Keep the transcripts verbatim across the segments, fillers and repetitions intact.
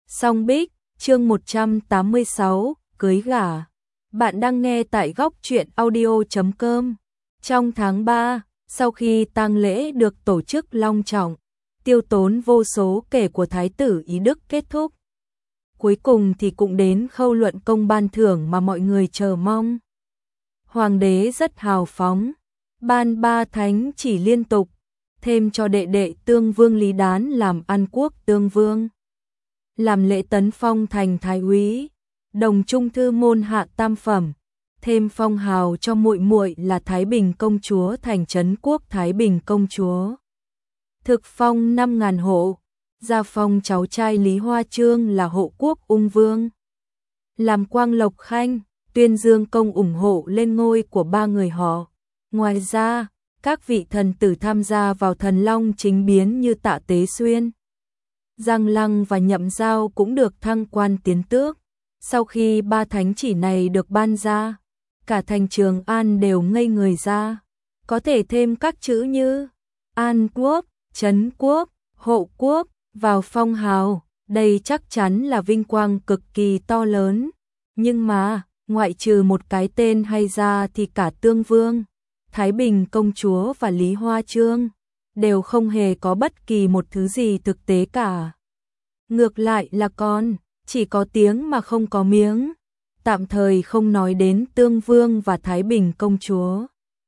Song Bích, chương một trăm tám mươi sáu, cưới gả. Bạn đang nghe tại góc truyện audio chấm com. Trong tháng ba, sau khi tang lễ được tổ chức long trọng, tiêu tốn vô số kể của Thái tử Ý Đức kết thúc. Cuối cùng thì cũng đến khâu luận công ban thưởng mà mọi người chờ mong. Hoàng đế rất hào phóng, ban ba thánh chỉ liên tục, thêm cho đệ đệ Tương Vương Lý Đán làm An Quốc Tương Vương, làm lễ tấn phong thành thái úy, đồng trung thư môn hạ tam phẩm, thêm phong hào cho muội muội là Thái Bình công chúa thành trấn quốc Thái Bình công chúa. Thực phong năm ngàn hộ, gia phong cháu trai Lý Hoa Chương là hộ quốc ung vương. Làm Quang Lộc Khanh, tuyên dương công ủng hộ lên ngôi của ba người họ. Ngoài ra, các vị thần tử tham gia vào thần long chính biến như Tạ Tế Xuyên, Giang Lăng và Nhậm Giao cũng được thăng quan tiến tước. Sau khi ba thánh chỉ này được ban ra, cả thành Trường An đều ngây người ra. Có thể thêm các chữ như An Quốc, Trấn Quốc, Hộ Quốc vào phong hào, đây chắc chắn là vinh quang cực kỳ to lớn. Nhưng mà, ngoại trừ một cái tên hay ra thì cả Tương Vương, Thái Bình công chúa và Lý Hoa Chương đều không hề có bất kỳ một thứ gì thực tế cả. Ngược lại là con, chỉ có tiếng mà không có miếng. Tạm thời không nói đến Tương Vương và Thái Bình công chúa.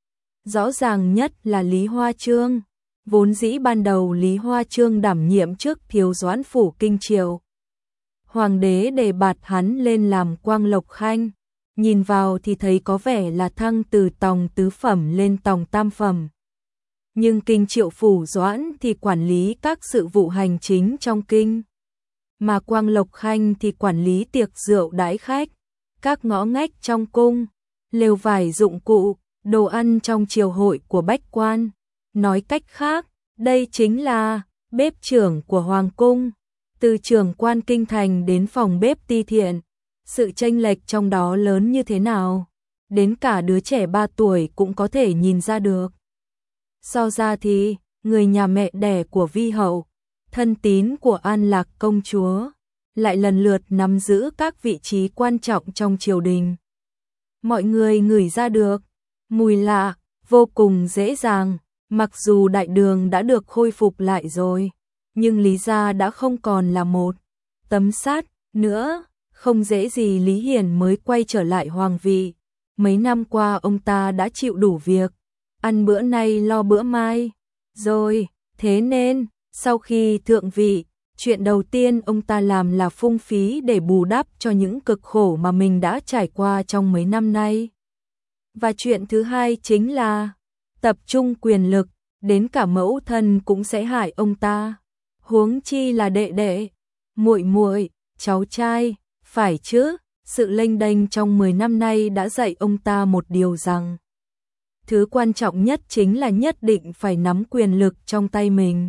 Rõ ràng nhất là Lý Hoa Chương. Vốn dĩ ban đầu Lý Hoa Chương đảm nhiệm trước Thiếu Doãn phủ Kinh Triều. Hoàng đế đề bạt hắn lên làm Quang Lộc Khanh. Nhìn vào thì thấy có vẻ là thăng từ tòng tứ phẩm lên tòng tam phẩm. Nhưng Kinh Triệu phủ Doãn thì quản lý các sự vụ hành chính trong kinh, mà Quang Lộc Khanh thì quản lý tiệc rượu đãi khách, các ngõ ngách trong cung, lều vải dụng cụ, đồ ăn trong triều hội của bách quan. Nói cách khác, đây chính là bếp trưởng của Hoàng cung, từ trưởng quan kinh thành đến phòng bếp ti thiện. Sự chênh lệch trong đó lớn như thế nào, đến cả đứa trẻ ba tuổi cũng có thể nhìn ra được. So ra thì, người nhà mẹ đẻ của Vi hậu, thân tín của An Lạc công chúa, lại lần lượt nắm giữ các vị trí quan trọng trong triều đình. Mọi người ngửi ra được mùi lạ vô cùng dễ dàng. Mặc dù đại đường đã được khôi phục lại rồi, nhưng Lý gia đã không còn là một tấm sắt nữa. Không dễ gì Lý Hiển mới quay trở lại hoàng vị. Mấy năm qua ông ta đã chịu đủ việc, ăn bữa nay lo bữa mai rồi. Thế nên, sau khi thượng vị, chuyện đầu tiên ông ta làm là phung phí để bù đắp cho những cực khổ mà mình đã trải qua trong mấy năm nay. Và chuyện thứ hai chính là tập trung quyền lực, đến cả mẫu thân cũng sẽ hại ông ta. Huống chi là đệ đệ, muội muội, cháu trai, phải chứ? Sự lênh đênh trong mười năm nay đã dạy ông ta một điều rằng thứ quan trọng nhất chính là nhất định phải nắm quyền lực trong tay mình.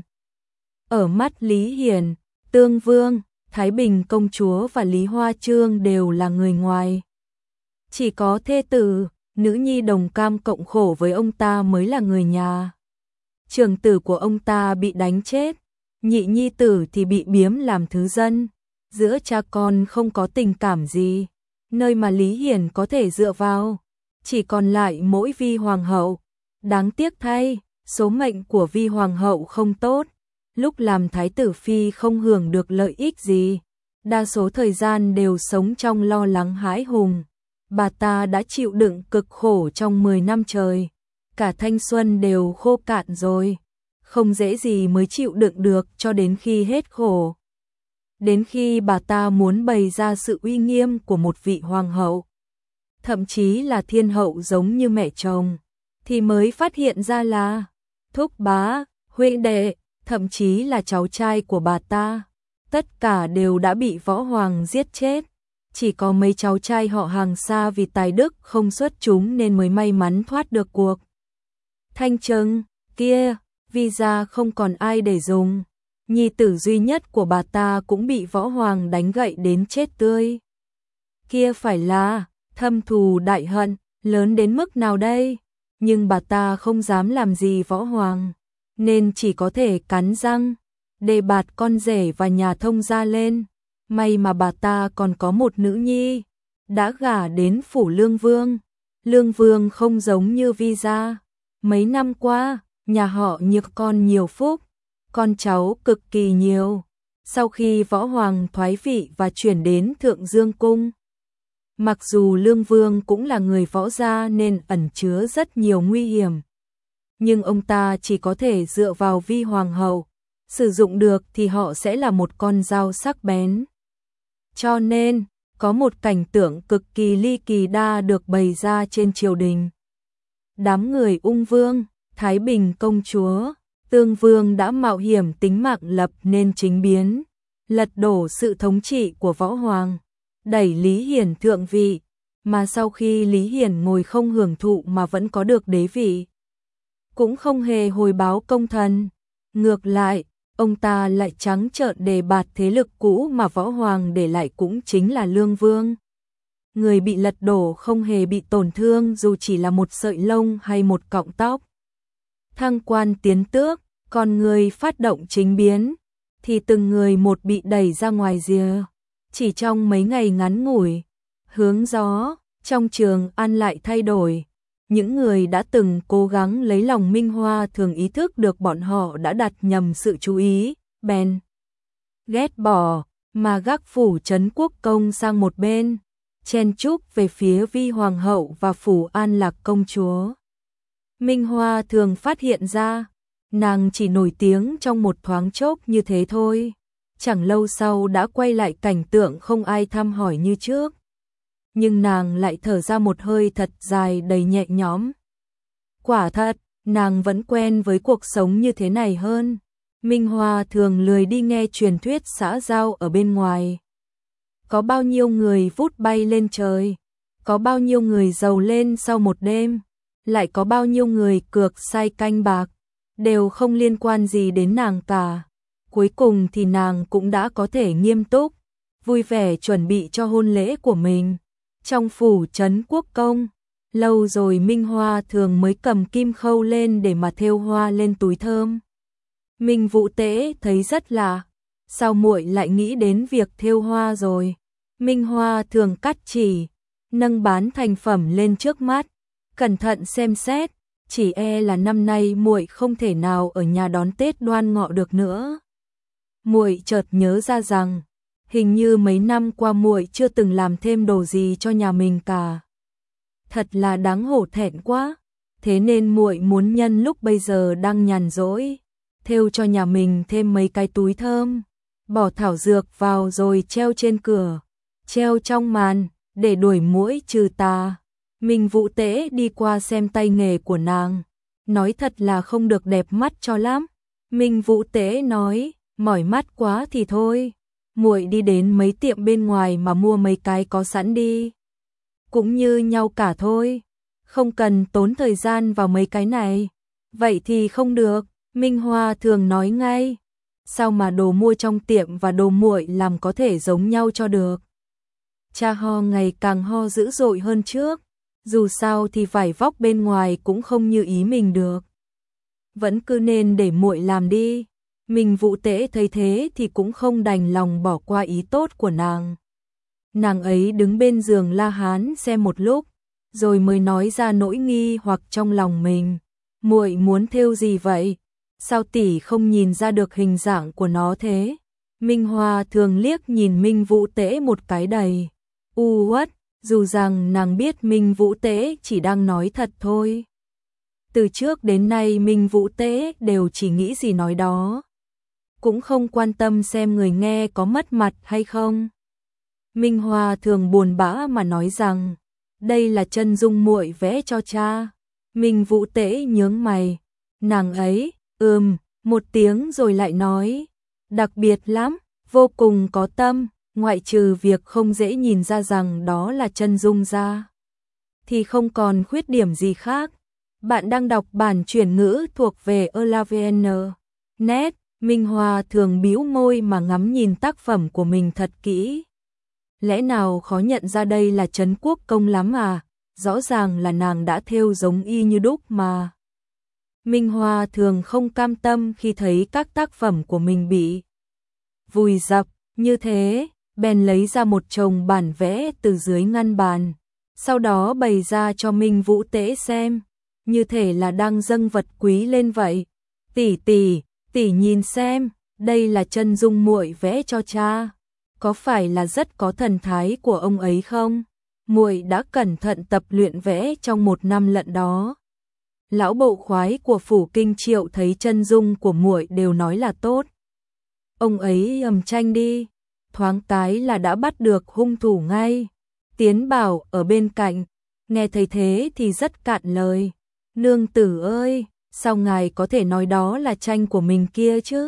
Ở mắt Lý Hiển, Tương Vương, Thái Bình công chúa và Lý Hoa Chương đều là người ngoài. Chỉ có thê tử, nữ nhi đồng cam cộng khổ với ông ta mới là người nhà. Trưởng tử của ông ta bị đánh chết, nhị nhi tử thì bị biếm làm thứ dân. Giữa cha con không có tình cảm gì, nơi mà Lý Hiển có thể dựa vào, chỉ còn lại mỗi Vi hoàng hậu. Đáng tiếc thay, số mệnh của Vi hoàng hậu không tốt, lúc làm thái tử phi không hưởng được lợi ích gì, đa số thời gian đều sống trong lo lắng hãi hùng. Bà ta đã chịu đựng cực khổ trong mười năm trời, cả thanh xuân đều khô cạn rồi, không dễ gì mới chịu đựng được cho đến khi hết khổ. Đến khi bà ta muốn bày ra sự uy nghiêm của một vị hoàng hậu, thậm chí là thiên hậu giống như mẹ chồng, thì mới phát hiện ra là thúc bá, huynh đệ, thậm chí là cháu trai của bà ta, tất cả đều đã bị võ hoàng giết chết. Chỉ có mấy cháu trai họ hàng xa vì tài đức không xuất chúng nên mới may mắn thoát được cuộc thanh trừng kia. Vì ra không còn ai để dùng, nhi tử duy nhất của bà ta cũng bị võ hoàng đánh gậy đến chết tươi. Kia phải là thâm thù đại hận lớn đến mức nào đây? Nhưng bà ta không dám làm gì võ hoàng, nên chỉ có thể cắn răng đề bạt con rể và nhà thông gia lên. may mà bà ta còn có một nữ nhi, đã gả đến phủ Lương Vương. Lương Vương không giống như Vi gia, mấy năm qua, nhà họ nhược con nhiều phúc, con cháu cực kỳ nhiều. Sau khi Võ Hoàng thoái vị và chuyển đến Thượng Dương Cung, mặc dù Lương Vương cũng là người võ gia nên ẩn chứa rất nhiều nguy hiểm, nhưng ông ta chỉ có thể dựa vào Vi Hoàng hậu, sử dụng được thì họ sẽ là một con dao sắc bén. Cho nên, có một cảnh tượng cực kỳ ly kỳ đa được bày ra trên triều đình. Đám người Ung Vương, Thái Bình công chúa, Tương Vương đã mạo hiểm tính mạng lập nên chính biến, lật đổ sự thống trị của Võ Hoàng, đẩy Lý Hiển thượng vị, mà sau khi Lý Hiển ngồi không hưởng thụ mà vẫn có được đế vị, cũng không hề hồi báo công thần. Ngược lại, ông ta lại trắng trợn đề bạt thế lực cũ mà Võ Hoàng để lại cũng chính là Lương Vương. Người bị lật đổ không hề bị tổn thương dù chỉ là một sợi lông hay một cọng tóc. Thăng quan tiến tước, còn người phát động chính biến, thì từng người một bị đẩy ra ngoài rìa. Chỉ trong mấy ngày ngắn ngủi, hướng gió trong Trường An lại thay đổi. Những người đã từng cố gắng lấy lòng Minh Hoa thường ý thức được bọn họ đã đặt nhầm sự chú ý, bèn ghét bỏ, mà gác phủ Trấn Quốc Công sang một bên, chen chúc về phía Vi Hoàng hậu và phủ An Lạc công chúa. Minh Hoa thường phát hiện ra, nàng chỉ nổi tiếng trong một thoáng chốc như thế thôi, chẳng lâu sau đã quay lại cảnh tượng không ai thăm hỏi như trước. Nhưng nàng lại thở ra một hơi thật dài đầy nhẹ nhõm. Quả thật, nàng vẫn quen với cuộc sống như thế này hơn. Minh Hoa thường lười đi nghe truyền thuyết xã giao ở bên ngoài. Có bao nhiêu người vút bay lên trời, có bao nhiêu người giàu lên sau một đêm, lại có bao nhiêu người cược say canh bạc, đều không liên quan gì đến nàng cả. Cuối cùng thì nàng cũng đã có thể nghiêm túc, vui vẻ chuẩn bị cho hôn lễ của mình. Trong phủ Trấn Quốc Công, lâu rồi Minh Hoa thường mới cầm kim khâu lên để mà thêu hoa lên túi thơm. Minh Vũ Tế thấy rất lạ, sao muội lại nghĩ đến việc thêu hoa rồi? Minh Hoa thường cắt chỉ, nâng bán thành phẩm lên trước mắt, cẩn thận xem xét, chỉ e là năm nay muội không thể nào ở nhà đón Tết Đoan Ngọ được nữa. Muội chợt nhớ ra rằng, hình như mấy năm qua muội chưa từng làm thêm đồ gì cho nhà mình cả. Thật là đáng hổ thẹn quá, thế nên muội muốn nhân lúc bây giờ đang nhàn rỗi, thêu cho nhà mình thêm mấy cái túi thơm, bỏ thảo dược vào rồi treo trên cửa, treo trong màn, để đuổi muỗi trừ tà. Minh Vũ Tế đi qua xem tay nghề của nàng, nói thật là không được đẹp mắt cho lắm. Minh Vũ Tế nói, mỏi mắt quá thì thôi, muội đi đến mấy tiệm bên ngoài mà mua mấy cái có sẵn đi. Cũng như nhau cả thôi, không cần tốn thời gian vào mấy cái này. Vậy thì không được, Minh Hoa thường nói ngay. Sao mà đồ mua trong tiệm và đồ muội làm có thể giống nhau cho được? Cha ho ngày càng ho dữ dội hơn trước, dù sao thì vải vóc bên ngoài cũng không như ý mình được. Vẫn cứ nên để muội làm đi. Minh Vũ Tế thấy thế thì cũng không đành lòng bỏ qua ý tốt của nàng. Nàng ấy đứng bên giường La Hán xem một lúc, rồi mới nói ra nỗi nghi hoặc trong lòng mình. Muội muốn thêu gì vậy? Sao tỷ không nhìn ra được hình dạng của nó thế? Minh Hoa thường liếc nhìn Minh Vũ Tế một cái đầy u uất, dù rằng nàng biết Minh Vũ Tế chỉ đang nói thật thôi. Từ trước đến nay Minh Vũ Tế đều chỉ nghĩ gì nói đó, cũng không quan tâm xem người nghe có mất mặt hay không. Minh Hoa thường buồn bã mà nói rằng, đây là chân dung muội vẽ cho cha. Minh Vũ Tế nhướng mày, nàng ấy, ừm, một tiếng rồi lại nói, đặc biệt lắm, vô cùng có tâm, ngoại trừ việc không dễ nhìn ra rằng đó là chân dung ra, thì không còn khuyết điểm gì khác. Bạn đang đọc bản chuyển ngữ thuộc về Elavn. Net, Minh Hoa thường bĩu môi mà ngắm nhìn tác phẩm của mình thật kỹ. Lẽ nào khó nhận ra đây là Trấn Quốc Công lắm à? Rõ ràng là nàng đã thêu giống y như đúc mà. Minh Hoa thường không cam tâm khi thấy các tác phẩm của mình bị vùi dập như thế, bèn lấy ra một chồng bản vẽ từ dưới ngăn bàn, sau đó bày ra cho Minh Vũ Tế xem, như thể là đang dâng vật quý lên vậy. Tỷ tỷ, tỷ nhìn xem, đây là chân dung muội vẽ cho cha, có phải là rất có thần thái của ông ấy không? Muội đã cẩn thận tập luyện vẽ trong một năm lận đó. Lão bộ khoái của phủ Kinh Triệu thấy chân dung của muội đều nói là tốt. Ông ấy ầm tranh đi, thoáng cái là đã bắt được hung thủ ngay. Tiến Bảo ở bên cạnh, nghe thấy thế thì rất cạn lời. Nương tử ơi, sao ngài có thể nói đó là tranh của mình kia chứ?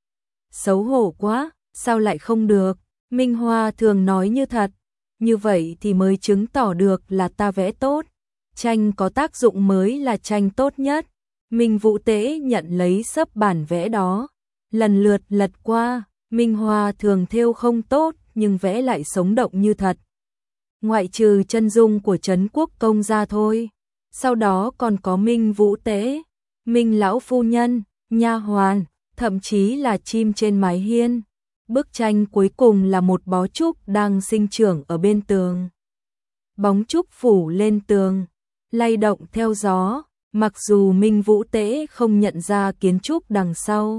Xấu hổ quá, sao lại không được? Minh Hoa thường nói như thật, như vậy thì mới chứng tỏ được là ta vẽ tốt. Tranh có tác dụng mới là tranh tốt nhất. Minh Vũ Tế nhận lấy xấp bản vẽ đó, lần lượt lật qua. Minh Hoa thường thêu không tốt nhưng vẽ lại sống động như thật. Ngoại trừ chân dung của Trấn Quốc Công ra thôi. Sau đó còn có Minh Vũ Tế, Minh lão phu nhân, nha hoàn, thậm chí là chim trên mái hiên. Bức tranh cuối cùng là một bó trúc đang sinh trưởng ở bên tường. Bóng trúc phủ lên tường, lay động theo gió, mặc dù Minh Vũ Tế không nhận ra kiến trúc đằng sau.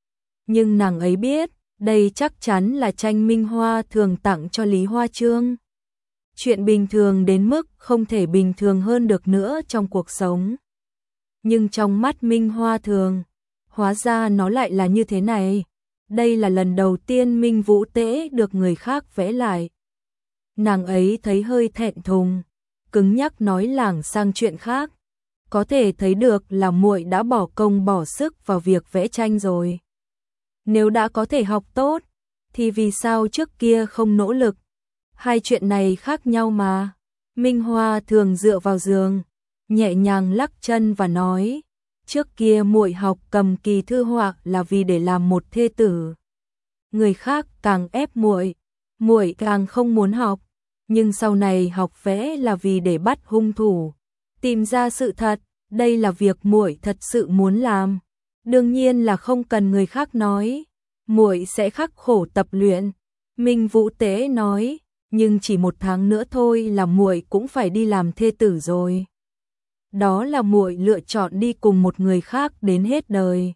Nhưng nàng ấy biết, đây chắc chắn là tranh Minh Hoa thường tặng cho Lý Hoa Trương. Chuyện bình thường đến mức không thể bình thường hơn được nữa trong cuộc sống. Nhưng trong mắt Minh Hoa thường, hóa ra nó lại là như thế này. Đây là lần đầu tiên Minh Vũ Tế được người khác vẽ lại. Nàng ấy thấy hơi thẹn thùng, cứng nhắc nói lảng sang chuyện khác. Có thể thấy được là muội đã bỏ công bỏ sức vào việc vẽ tranh rồi. Nếu đã có thể học tốt, thì vì sao trước kia không nỗ lực? Hai chuyện này khác nhau mà. Minh Hoa thường dựa vào giường, nhẹ nhàng lắc chân và nói, trước kia muội học cầm kỳ thư họa là vì để làm một thê tử. Người khác càng ép muội, muội càng không muốn học, nhưng sau này học vẽ là vì để bắt hung thủ, tìm ra sự thật, đây là việc muội thật sự muốn làm. Đương nhiên là không cần người khác nói, muội sẽ khắc khổ tập luyện. Minh Vũ Tế nói, nhưng chỉ một tháng nữa thôi là muội cũng phải đi làm thê tử rồi. Đó là muội lựa chọn đi cùng một người khác đến hết đời.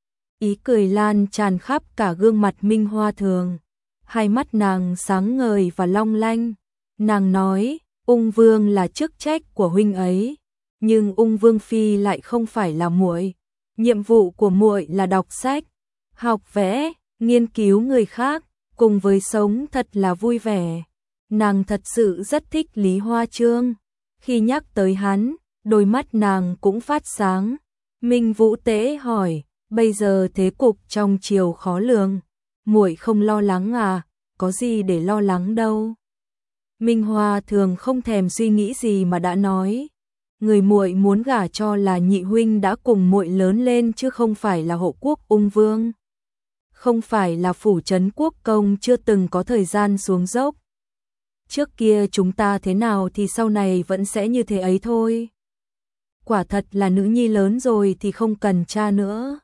Ý cười lan tràn khắp cả gương mặt Minh Hoa thường. Hai mắt nàng sáng ngời và long lanh. Nàng nói, Ung Vương là chức trách của huynh ấy, nhưng Ung Vương phi lại không phải là muội. Nhiệm vụ của muội là đọc sách, học vẽ, nghiên cứu người khác, cùng với sống thật là vui vẻ. Nàng thật sự rất thích Lý Hoa Trương. Khi nhắc tới hắn, đôi mắt nàng cũng phát sáng. Minh Vũ Tế hỏi, bây giờ thế cục trong triều khó lường, muội không lo lắng à? Có gì để lo lắng đâu. Minh Hoa thường không thèm suy nghĩ gì mà đã nói, người muội muốn gả cho là nhị huynh đã cùng muội lớn lên chứ không phải là hộ quốc Ung Vương. Không phải là phủ Trấn Quốc Công chưa từng có thời gian xuống dốc. Trước kia chúng ta thế nào thì sau này vẫn sẽ như thế ấy thôi. Quả thật là nữ nhi lớn rồi thì không cần cha nữa.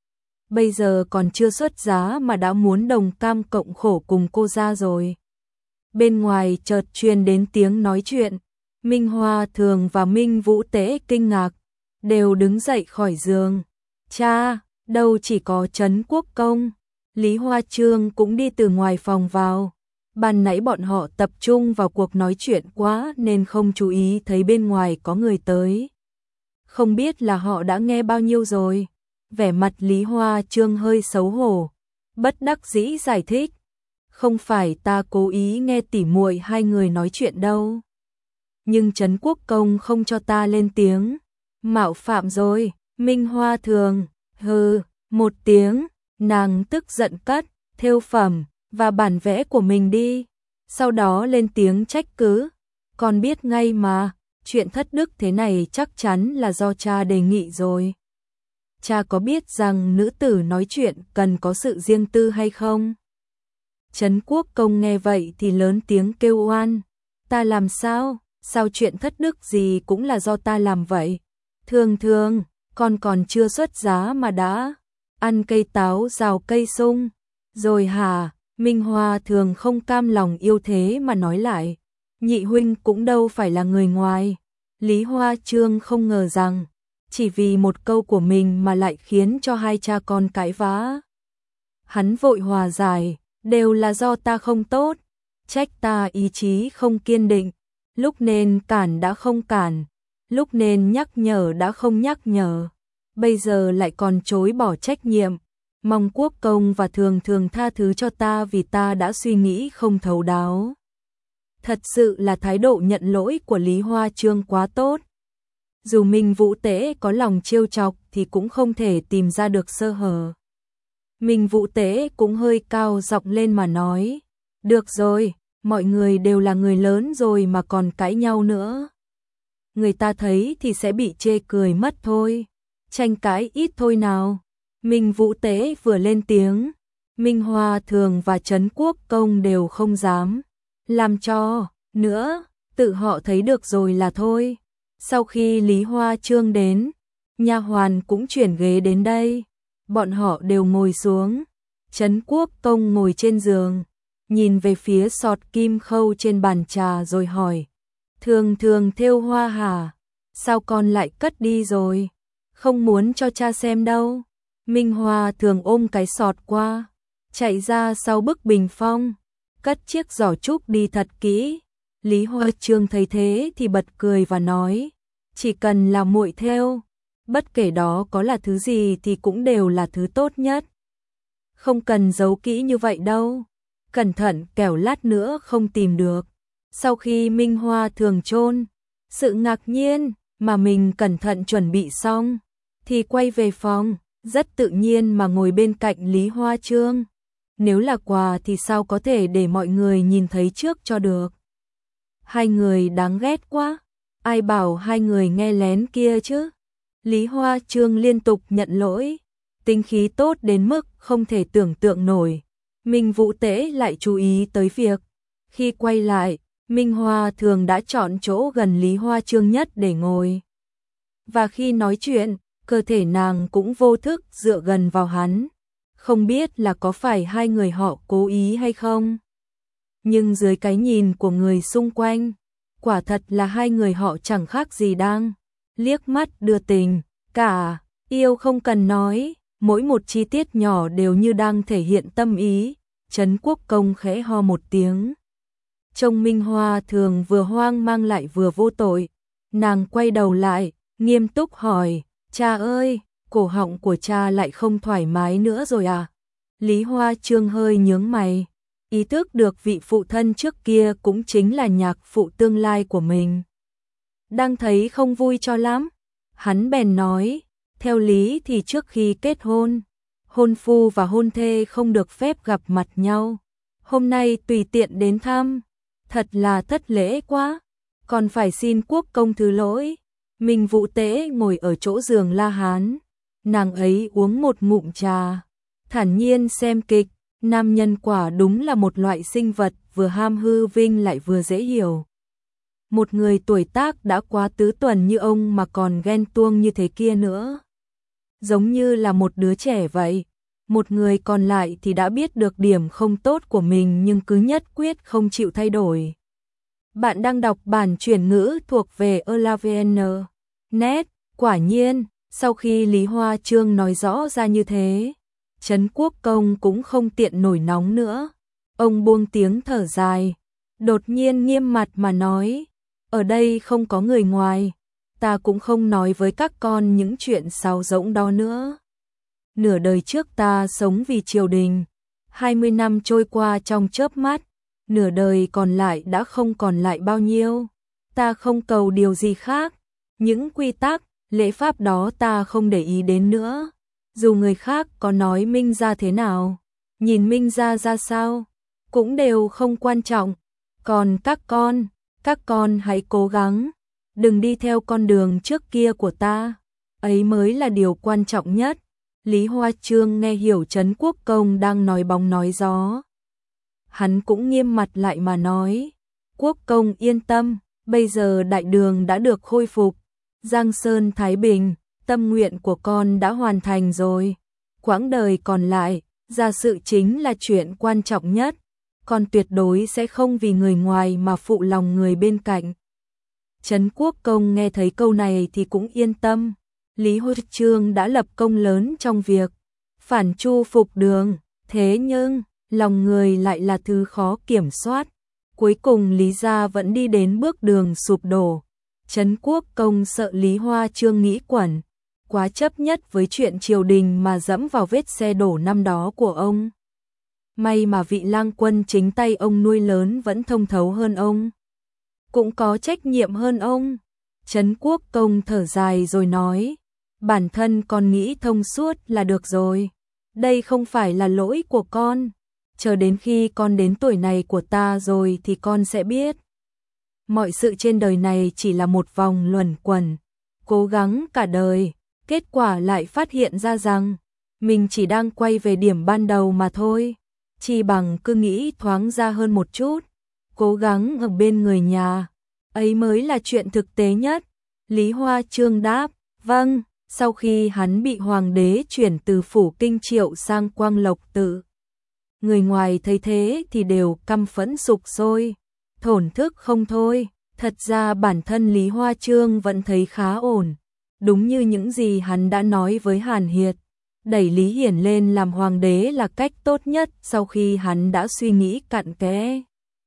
Bây giờ còn chưa xuất giá mà đã muốn đồng cam cộng khổ cùng cô ra rồi. Bên ngoài chợt truyền đến tiếng nói chuyện. Minh Hoa thường và Minh Vũ Tế kinh ngạc, đều đứng dậy khỏi giường. Cha, đâu chỉ có Trấn Quốc Công, Lý Hoa Trương cũng đi từ ngoài phòng vào. Ban nãy bọn họ tập trung vào cuộc nói chuyện quá nên không chú ý thấy bên ngoài có người tới. Không biết là họ đã nghe bao nhiêu rồi. Vẻ mặt Lý Hoa Trương hơi xấu hổ, bất đắc dĩ giải thích, không phải ta cố ý nghe tỉ muội hai người nói chuyện đâu. Nhưng Trấn Quốc Công không cho ta lên tiếng, mạo phạm rồi. Minh Hoa thường, hừ, một tiếng, nàng tức giận cất thêu phẩm và bản vẽ của mình đi, sau đó lên tiếng trách cứ, con biết ngay mà, chuyện thất đức thế này chắc chắn là do cha đề nghị rồi. Cha có biết rằng nữ tử nói chuyện cần có sự riêng tư hay không? Trấn Quốc Công nghe vậy thì lớn tiếng kêu oan, ta làm sao, sao chuyện thất đức gì cũng là do ta làm vậy? Thường thường, con còn chưa xuất giá mà đã ăn cây táo rào cây sung, rồi hả? Minh Hoa thường không cam lòng yêu thế mà nói lại, nhị huynh cũng đâu phải là người ngoài. Lý Hoa Trương không ngờ rằng, chỉ vì một câu của mình mà lại khiến cho hai cha con cãi vã. Hắn vội hòa giải, đều là do ta không tốt, trách ta ý chí không kiên định, lúc nên cản đã không cản, lúc nên nhắc nhở đã không nhắc nhở, bây giờ lại còn chối bỏ trách nhiệm, mong quốc công và thường thường tha thứ cho ta vì ta đã suy nghĩ không thấu đáo. Thật sự là thái độ nhận lỗi của Lý Hoa Trương quá tốt. Dù Minh Vũ Tế có lòng trêu chọc thì cũng không thể tìm ra được sơ hở. Minh Vũ Tế cũng hơi cao giọng lên mà nói, được rồi, mọi người đều là người lớn rồi mà còn cãi nhau nữa. Người ta thấy thì sẽ bị chê cười mất thôi, tranh cãi ít thôi nào. Minh Vũ Tế vừa lên tiếng, Minh Hoa Thường và Trấn Quốc Công đều không dám làm cho nữa, tự họ thấy được rồi là thôi. Sau khi Lý Hoa Trương đến, nha hoàn cũng chuyển ghế đến đây, bọn họ đều ngồi xuống. Trấn Quốc Công ngồi trên giường, nhìn về phía sọt kim khâu trên bàn trà rồi hỏi, thường thường thêu hoa hả? Sao con lại cất đi rồi? Không muốn cho cha xem đâu. Minh Hoa Thường ôm cái sọt qua, chạy ra sau bức bình phong, cất chiếc giỏ trúc đi thật kỹ. Lý Hoa Trương thấy thế thì bật cười và nói, chỉ cần là muội thêu, bất kể đó có là thứ gì thì cũng đều là thứ tốt nhất. Không cần giấu kỹ như vậy đâu, cẩn thận kẻo lát nữa không tìm được. Sau khi Minh Hoa Thường chôn sự ngạc nhiên mà mình cẩn thận chuẩn bị xong, thì quay về phòng, rất tự nhiên mà ngồi bên cạnh Lý Hoa Trương. Nếu là quà thì sao có thể để mọi người nhìn thấy trước cho được. Hai người đáng ghét quá, ai bảo hai người nghe lén kia chứ. Lý Hoa Trương liên tục nhận lỗi, tính khí tốt đến mức không thể tưởng tượng nổi. Minh Vũ Tế lại chú ý tới việc, khi quay lại, Minh Hoa Thường đã chọn chỗ gần Lý Hoa Trương nhất để ngồi. Và khi nói chuyện, cơ thể nàng cũng vô thức dựa gần vào hắn. Không biết là có phải hai người họ cố ý hay không. Nhưng dưới cái nhìn của người xung quanh, quả thật là hai người họ chẳng khác gì đang liếc mắt đưa tình. Cả yêu không cần nói, mỗi một chi tiết nhỏ đều như đang thể hiện tâm ý. Trấn Quốc Công khẽ ho một tiếng. Trông Minh Hoa Thường vừa hoang mang lại vừa vô tội. Nàng quay đầu lại, nghiêm túc hỏi, cha ơi, cổ họng của cha lại không thoải mái nữa rồi à? Lý Hoa Trương hơi nhướng mày, ý thức được vị phụ thân trước kia cũng chính là nhạc phụ tương lai của mình. Đang thấy không vui cho lắm, hắn bèn nói, theo lý thì trước khi kết hôn, hôn phu và hôn thê không được phép gặp mặt nhau. Hôm nay tùy tiện đến thăm, thật là thất lễ quá, còn phải xin quốc công thứ lỗi. Minh Vũ Tế ngồi ở chỗ giường La Hán, nàng ấy uống một ngụm trà, thản nhiên xem kịch. Nam nhân quả đúng là một loại sinh vật vừa ham hư vinh lại vừa dễ hiểu. Một người tuổi tác đã quá tứ tuần như ông mà còn ghen tuông như thế kia nữa, giống như là một đứa trẻ vậy. Một người còn lại thì đã biết được điểm không tốt của mình nhưng cứ nhất quyết không chịu thay đổi. Bạn đang đọc bản chuyển ngữ thuộc về Elavn. Net, quả nhiên, sau khi Lý Hoa Trương nói rõ ra như thế, Trấn Quốc Công cũng không tiện nổi nóng nữa. Ông buông tiếng thở dài, đột nhiên nghiêm mặt mà nói, ở đây không có người ngoài, ta cũng không nói với các con những chuyện sáo rỗng đó nữa. Nửa đời trước ta sống vì triều đình, hai mươi năm trôi qua trong chớp mắt, nửa đời còn lại đã không còn lại bao nhiêu. Ta không cầu điều gì khác, những quy tắc, lễ pháp đó ta không để ý đến nữa. Dù người khác có nói Minh gia thế nào, nhìn Minh gia ra sao, cũng đều không quan trọng. Còn các con, các con hãy cố gắng, đừng đi theo con đường trước kia của ta, ấy mới là điều quan trọng nhất. Lý Hoa Trương nghe hiểu Trấn Quốc Công đang nói bóng nói gió. Hắn cũng nghiêm mặt lại mà nói, Quốc Công yên tâm, bây giờ đại đường đã được khôi phục, Giang Sơn Thái Bình, tâm nguyện của con đã hoàn thành rồi. Quãng đời còn lại, Gia sự chính là chuyện quan trọng nhất, con tuyệt đối sẽ không vì người ngoài mà phụ lòng người bên cạnh. Trấn Quốc Công nghe thấy câu này thì cũng yên tâm. Lý Hoa Chương đã lập công lớn trong việc phản chu phục Đường, thế nhưng lòng người lại là thứ khó kiểm soát. Cuối cùng Lý gia vẫn đi đến bước đường sụp đổ. Trấn Quốc Công sợ Lý Hoa Chương nghĩ quẩn, quá chấp nhất với chuyện triều đình mà dẫm vào vết xe đổ năm đó của ông. May mà vị lang quân chính tay ông nuôi lớn vẫn thông thấu hơn ông, cũng có trách nhiệm hơn ông. Trấn Quốc Công thở dài rồi nói, bản thân con nghĩ thông suốt là được rồi. Đây không phải là lỗi của con. Chờ đến khi con đến tuổi này của ta rồi thì con sẽ biết. Mọi sự trên đời này chỉ là một vòng luẩn quẩn. Cố gắng cả đời, kết quả lại phát hiện ra rằng mình chỉ đang quay về điểm ban đầu mà thôi. Chỉ bằng cứ nghĩ thoáng ra hơn một chút, cố gắng ở bên người nhà, ấy mới là chuyện thực tế nhất. Lý Hoa Chương đáp, vâng. Sau khi hắn bị hoàng đế chuyển từ phủ Kinh Triệu sang Quang Lộc Tự, người ngoài thấy thế thì đều căm phẫn sục sôi, thổn thức không thôi. Thật ra bản thân Lý Hoa Chương vẫn thấy khá ổn, đúng như những gì hắn đã nói với Hàn Hiệt. Đẩy Lý Hiển lên làm hoàng đế là cách tốt nhất sau khi hắn đã suy nghĩ cặn kẽ.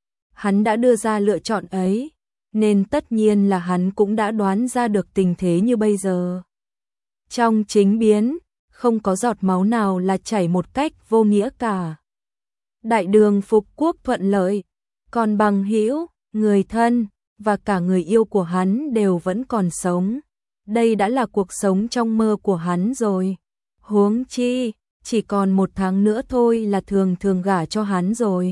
Hắn đã đưa ra lựa chọn ấy, nên tất nhiên là hắn cũng đã đoán ra được tình thế như bây giờ. Trong chính biến, không có giọt máu nào là chảy một cách vô nghĩa cả. Đại đường phục quốc thuận lợi, còn bằng hữu, người thân và cả người yêu của hắn đều vẫn còn sống. Đây đã là cuộc sống trong mơ của hắn rồi. Huống chi, chỉ còn một tháng nữa thôi là Thường Thường gả cho hắn rồi.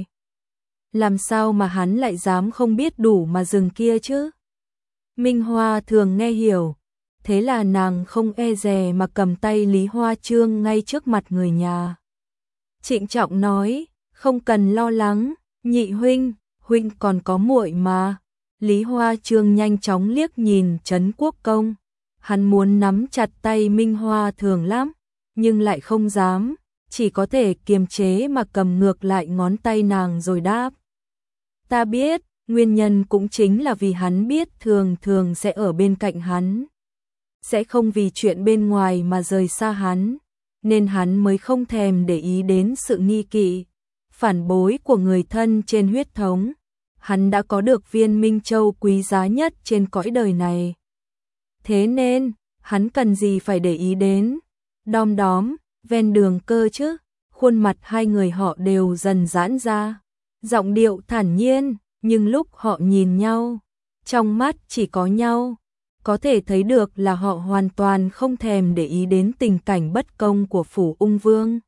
Làm sao mà hắn lại dám không biết đủ mà dừng kia chứ? Minh Hoa Thường nghe hiểu, thế là nàng không e dè mà cầm tay Lý Hoa Chương ngay trước mặt người nhà. Trịnh trọng nói, không cần lo lắng, nhị huynh, huynh còn có muội mà. Lý Hoa Chương nhanh chóng liếc nhìn Trấn Quốc Công, hắn muốn nắm chặt tay Minh Hoa Thường lắm, nhưng lại không dám, chỉ có thể kiềm chế mà cầm ngược lại ngón tay nàng rồi đáp. Ta biết, nguyên nhân cũng chính là vì hắn biết Thường Thường sẽ ở bên cạnh hắn, sẽ không vì chuyện bên ngoài mà rời xa hắn, nên hắn mới không thèm để ý đến sự nghi kỵ, phản bội của người thân trên huyết thống. Hắn đã có được viên Minh Châu quý giá nhất trên cõi đời này. Thế nên, hắn cần gì phải để ý đến đom đóm, ven đường cơ chứ. Khuôn mặt hai người họ đều dần giãn ra, giọng điệu thản nhiên, nhưng lúc họ nhìn nhau, trong mắt chỉ có nhau. Có thể thấy được là họ hoàn toàn không thèm để ý đến tình cảnh bất công của phủ Ung Vương.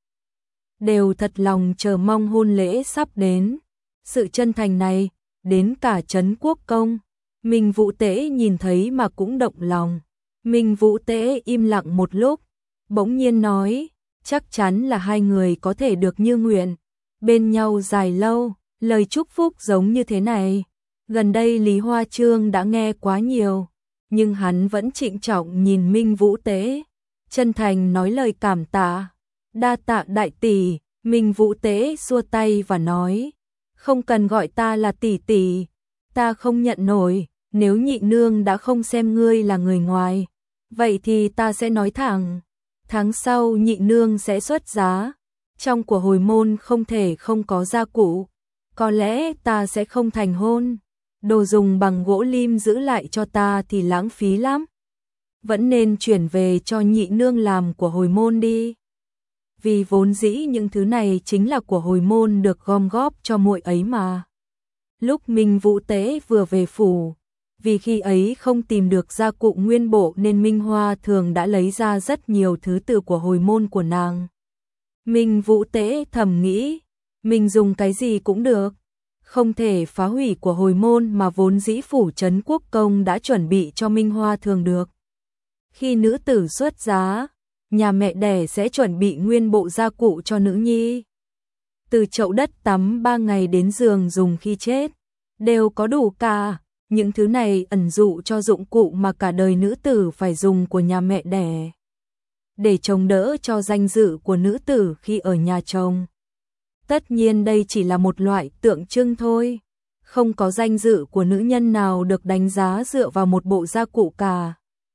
Đều thật lòng chờ mong hôn lễ sắp đến. Sự chân thành này, đến cả Trấn Quốc Công, Minh Vũ Tế nhìn thấy mà cũng động lòng. Minh Vũ Tế im lặng một lúc, bỗng nhiên nói, chắc chắn là hai người có thể được như nguyện, bên nhau dài lâu, lời chúc phúc giống như thế này. Gần đây Lý Hoa Chương đã nghe quá nhiều, nhưng hắn vẫn trịnh trọng nhìn Minh Vũ Tế, chân thành nói lời cảm tạ. Đa tạ đại tỷ. Minh Vũ Tế xua tay và nói, không cần gọi ta là tỷ tỷ, ta không nhận nổi. Nếu nhị nương đã không xem ngươi là người ngoài, vậy thì ta sẽ nói thẳng, tháng sau nhị nương sẽ xuất giá, trong của hồi môn không thể không có gia cụ, có lẽ ta sẽ không thành hôn. Đồ dùng bằng gỗ lim giữ lại cho ta thì lãng phí lắm, vẫn nên chuyển về cho nhị nương làm của hồi môn đi. Vì vốn dĩ những thứ này chính là của hồi môn được gom góp cho muội ấy mà. Lúc Minh Vũ Tế vừa về phủ, vì khi ấy không tìm được gia cụ nguyên bộ nên Minh Hoa Thường đã lấy ra rất nhiều thứ từ của hồi môn của nàng. Minh Vũ Tế thầm nghĩ, mình dùng cái gì cũng được, không thể phá hủy của hồi môn mà vốn dĩ phủ Trấn Quốc Công đã chuẩn bị cho Minh Hoa Thường được. Khi nữ tử xuất giá, nhà mẹ đẻ sẽ chuẩn bị nguyên bộ gia cụ cho nữ nhi. Từ chậu đất tắm ba ngày đến giường dùng khi chết, đều có đủ cả. Những thứ này ẩn dụ cho dụng cụ mà cả đời nữ tử phải dùng của nhà mẹ đẻ. để chống đỡ cho danh dự của nữ tử khi ở nhà chồng. Tất nhiên đây chỉ là một loại tượng trưng thôi, không có danh dự của nữ nhân nào được đánh giá dựa vào một bộ gia cụ cả.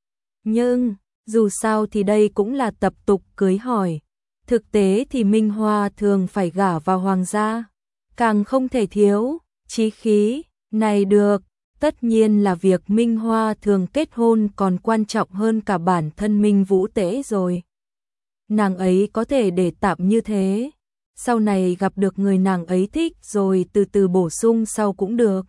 Nhưng, dù sao thì đây cũng là tập tục cưới hỏi. Thực tế thì Minh Hoa thường phải gả vào hoàng gia, càng không thể thiếu chí khí này được. Tất nhiên là việc Minh Hoa thường kết hôn còn quan trọng hơn cả bản thân Minh Vũ Tế rồi. Nàng ấy có thể để tạm như thế, sau này gặp được người nàng ấy thích rồi từ từ bổ sung sau cũng được.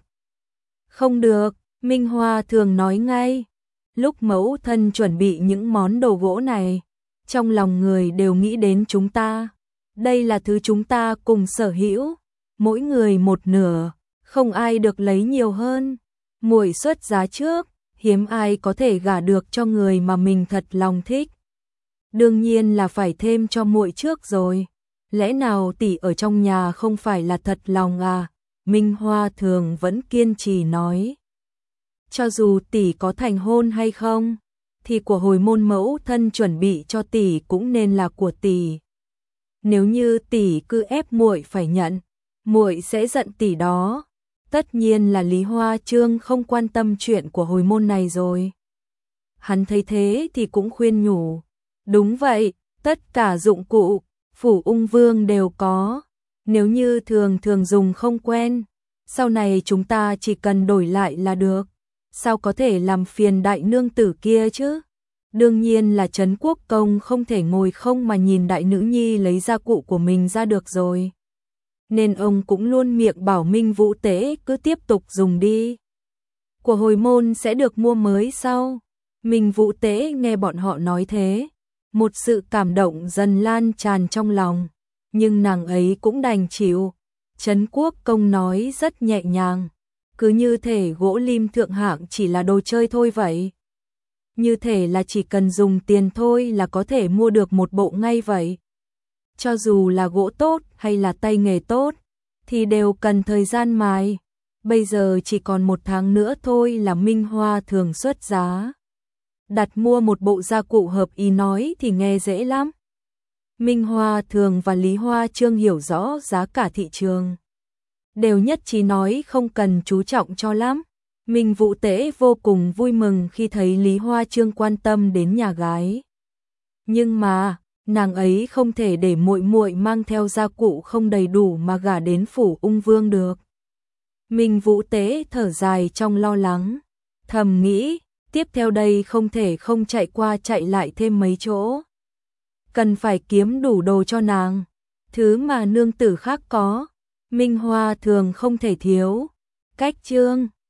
Không được, Minh Hoa thường nói ngay. Lúc mẫu thân chuẩn bị những món đồ gỗ này, trong lòng người đều nghĩ đến chúng ta. Đây là thứ chúng ta cùng sở hữu, mỗi người một nửa, không ai được lấy nhiều hơn. Muội xuất giá trước, hiếm ai có thể gả được cho người mà mình thật lòng thích. Đương nhiên là phải thêm cho muội trước rồi. Lẽ nào tỷ ở trong nhà không phải là thật lòng à? Minh Hoa thường vẫn kiên trì nói. Cho dù tỷ có thành hôn hay không, thì của hồi môn mẫu thân chuẩn bị cho tỷ cũng nên là của tỷ. Nếu như tỷ cứ ép muội phải nhận, muội sẽ giận tỷ đó. Tất nhiên là Lý Hoa Trương không quan tâm chuyện của hồi môn này rồi. Hắn thấy thế thì cũng khuyên nhủ. Đúng vậy, tất cả dụng cụ, phủ ung vương đều có. Nếu như thường thường dùng không quen, sau này chúng ta chỉ cần đổi lại là được. Sao có thể làm phiền đại nương tử kia chứ? Đương nhiên là Trấn Quốc Công không thể ngồi không mà nhìn đại nữ nhi lấy gia cụ của mình ra được rồi. Nên ông cũng luôn miệng bảo Minh Vũ Tế cứ tiếp tục dùng đi. Của hồi môn sẽ được mua mới sau. Minh Vũ Tế nghe bọn họ nói thế, một sự cảm động dần lan tràn trong lòng, nhưng nàng ấy cũng đành chịu. Trấn Quốc Công nói rất nhẹ nhàng, cứ như thể gỗ lim thượng hạng chỉ là đồ chơi thôi vậy. Như thể là chỉ cần dùng tiền thôi là có thể mua được một bộ ngay vậy. Cho dù là gỗ tốt hay là tay nghề tốt, thì đều cần thời gian mài. Bây giờ chỉ còn một tháng nữa thôi là Minh Hoa thường xuất giá. Đặt mua một bộ gia cụ hợp ý nói thì nghe dễ lắm. Minh Hoa thường và Lý Hoa Trương hiểu rõ giá cả thị trường, đều nhất trí nói không cần chú trọng cho lắm. Minh Vũ Tế vô cùng vui mừng khi thấy Lý Hoa Trương quan tâm đến nhà gái. Nhưng mà, nàng ấy không thể để muội muội mang theo gia cụ không đầy đủ mà gả đến phủ ung vương được. Minh Vũ Tế thở dài trong lo lắng, thầm nghĩ, tiếp theo đây không thể không chạy qua chạy lại thêm mấy chỗ. Cần phải kiếm đủ đồ cho nàng, thứ mà nương tử khác có, Minh Hoa thường không thể thiếu. Cách chương